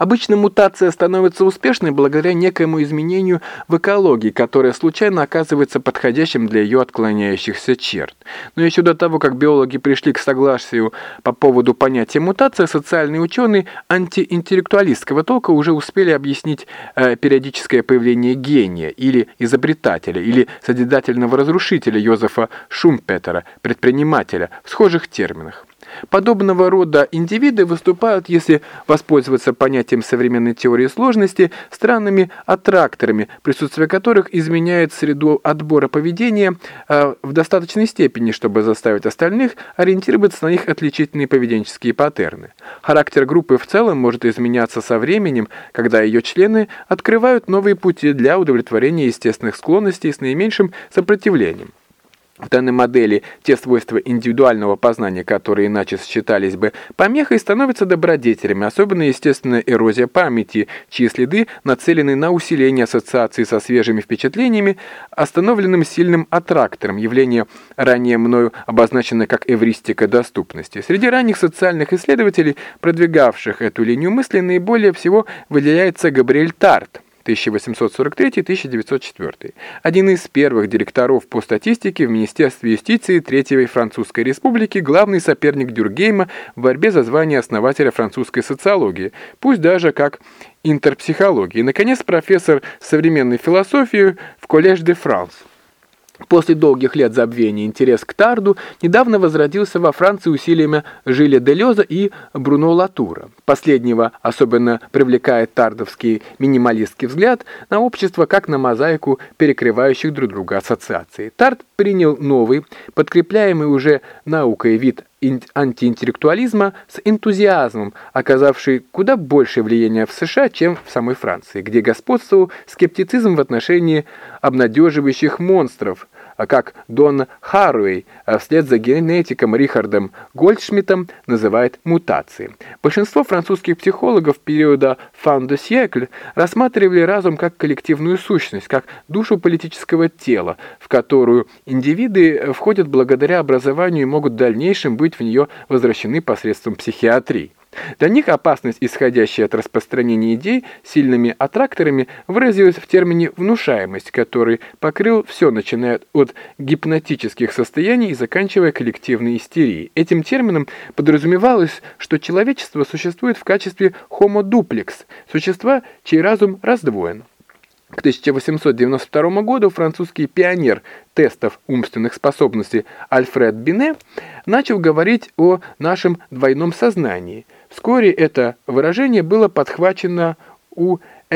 Обычно мутация становится успешной благодаря некоему изменению в экологии, которое случайно оказывается подходящим для ее отклоняющихся черт. Но еще до того, как биологи пришли к согласию по поводу понятия мутация, социальные ученые антиинтеллектуалистского толка уже успели объяснить периодическое появление гения или изобретателя, или созидательного разрушителя Йозефа Шумпетера, предпринимателя, в схожих терминах. Подобного рода индивиды выступают, если воспользоваться понятием современной теории сложности, странными аттракторами, присутствие которых изменяет среду отбора поведения в достаточной степени, чтобы заставить остальных ориентироваться на их отличительные поведенческие паттерны. Характер группы в целом может изменяться со временем, когда ее члены открывают новые пути для удовлетворения естественных склонностей с наименьшим сопротивлением. В данной модели те свойства индивидуального познания, которые иначе считались бы помехой, становятся добродетелями, особенно естественная эрозия памяти, чьи следы нацелены на усиление ассоциации со свежими впечатлениями, остановленным сильным аттрактором, явление ранее мною обозначенное как эвристика доступности. Среди ранних социальных исследователей, продвигавших эту линию мысли, наиболее всего выделяется Габриэль Тарт, 1843-1904. Один из первых директоров по статистике в Министерстве юстиции Третьей Французской Республики, главный соперник Дюркгейма в борьбе за звание основателя французской социологии, пусть даже как интерпсихологии. И, наконец, профессор современной философии в Коллеж де Франс. После долгих лет забвения интерес к Тарду недавно возродился во Франции усилиями Жиля Делеза и Бруно Латура. Последнего особенно привлекает тардовский минималистский взгляд на общество как на мозаику перекрывающих друг друга ассоциаций. Тард принял новый, подкрепляемый уже наукой вид антиинтеллектуализма с энтузиазмом, оказавший куда большее влияние в США, чем в самой Франции, где господствовал скептицизм в отношении обнадеживающих монстров, как Дон Харуэй вслед за генетиком Рихардом Гольдшмидтом называет мутации. Большинство французских психологов периода «fin de siècle» рассматривали разум как коллективную сущность, как душу политического тела, в которую индивиды входят благодаря образованию и могут в дальнейшем быть в нее возвращены посредством психиатрии. Для них опасность, исходящая от распространения идей сильными аттракторами, выразилась в термине «внушаемость», который покрыл все, начиная от гипнотических состояний и заканчивая коллективной истерией. Этим термином подразумевалось, что человечество существует в качестве homo duplex, существа, чей разум раздвоен. К 1892 году французский пионер тестов умственных способностей Альфред Бине начал говорить о нашем двойном сознании. Вскоре это выражение было подхвачено у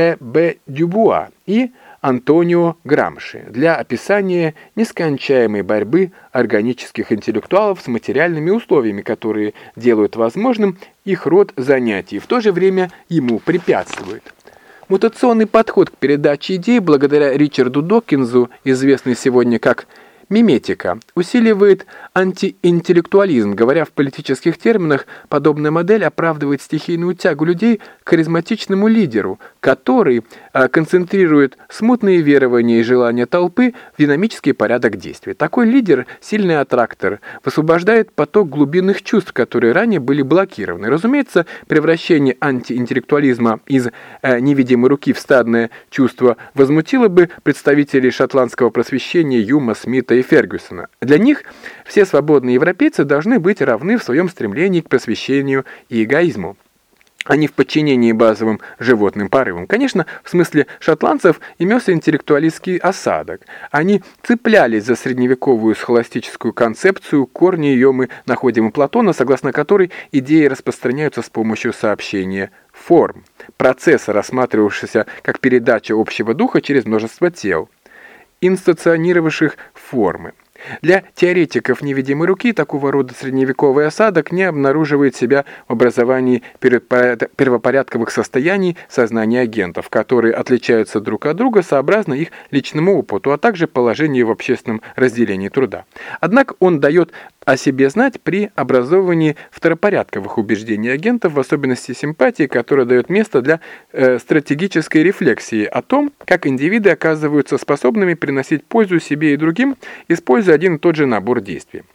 Б. Дюбуа и Антонио Грамши для описания нескончаемой борьбы органических интеллектуалов с материальными условиями, которые делают возможным их род занятий, в то же время ему препятствуют. Мутационный подход к передаче идей, благодаря Ричарду Докинзу, известный сегодня как миметика, усиливает антиинтеллектуализм. Говоря в политических терминах, подобная модель оправдывает стихийную тягу людей к харизматичному лидеру, который концентрирует смутные верования и желания толпы в динамический порядок действий. Такой лидер, сильный аттрактор, высвобождает поток глубинных чувств, которые ранее были блокированы. Разумеется, превращение антиинтеллектуализма из невидимой руки в стадное чувство возмутило бы представителей шотландского просвещения Юма, Смита и Фергюсона. Для них все свободные европейцы должны быть равны в своем стремлении к просвещению и эгоизму, а не в подчинении базовым животным порывам. Конечно, в смысле шотландцев имелся интеллектуалистский осадок. Они цеплялись за средневековую схоластическую концепцию, корни ее мы находим у Платона, согласно которой идеи распространяются с помощью сообщения форм, процесса, рассматривавшегося как передача общего духа через множество тел, инстанционировавших формы. Для теоретиков невидимой руки такого рода средневековый осадок не обнаруживает себя в образовании первопорядковых состояний сознания агентов, которые отличаются друг от друга сообразно их личному опыту, а также положению в общественном разделении труда. Однако он дает о себе знать при образовании второпорядковых убеждений агентов, в особенности симпатии, которая дает место для стратегической рефлексии о том, как индивиды оказываются способными приносить пользу себе и другим, используя один и тот же набор действий.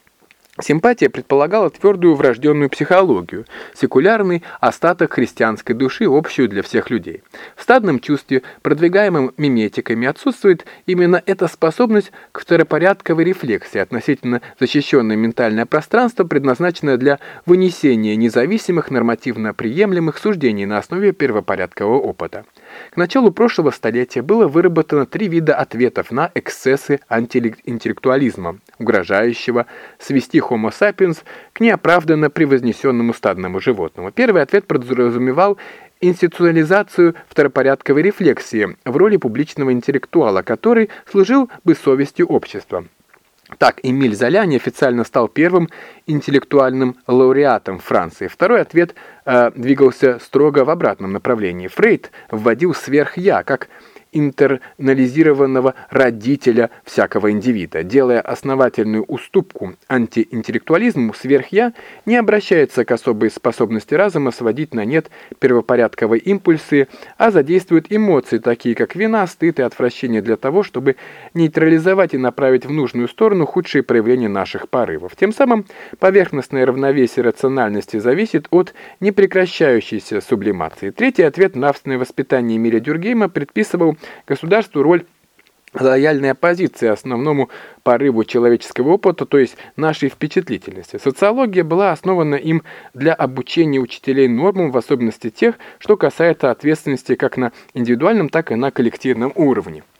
Симпатия предполагала твердую врожденную психологию, секулярный остаток христианской души, общую для всех людей. В стадном чувстве, продвигаемом миметиками, отсутствует именно эта способность к второпорядковой рефлексии относительно защищенное ментальное пространство, предназначенное для вынесения независимых нормативно приемлемых суждений на основе первопорядкового опыта. К началу прошлого столетия было выработано 3 вида ответов на эксцессы антиинтеллектуализма, угрожающего свести Homo sapiens к неоправданно превознесенному стадному животному. Первый ответ подразумевал институционализацию второпорядковой рефлексии в роли публичного интеллектуала, который служил бы совестью общества. Так, Эмиль Золя неофициально стал первым интеллектуальным лауреатом Франции. Второй ответ двигался строго в обратном направлении. Фрейд вводил сверх-я как интернализированного родителя всякого индивида. Делая основательную уступку антиинтеллектуализму, сверх-я не обращается к особой способности разума сводить на нет первопорядковые импульсы, а задействует эмоции, такие как вина, стыд и отвращение для того, чтобы нейтрализовать и направить в нужную сторону худшие проявления наших порывов. Тем самым поверхностное равновесие рациональности зависит от непрекращающейся сублимации. Третий ответ, нравственное воспитание Эмиля Дюркгейма, предписывал государству роль лояльной оппозиции основному порыву человеческого опыта, то есть нашей впечатлительности. Социология была основана им для обучения учителей нормам, в особенности тех, что касается ответственности как на индивидуальном, так и на коллективном уровне.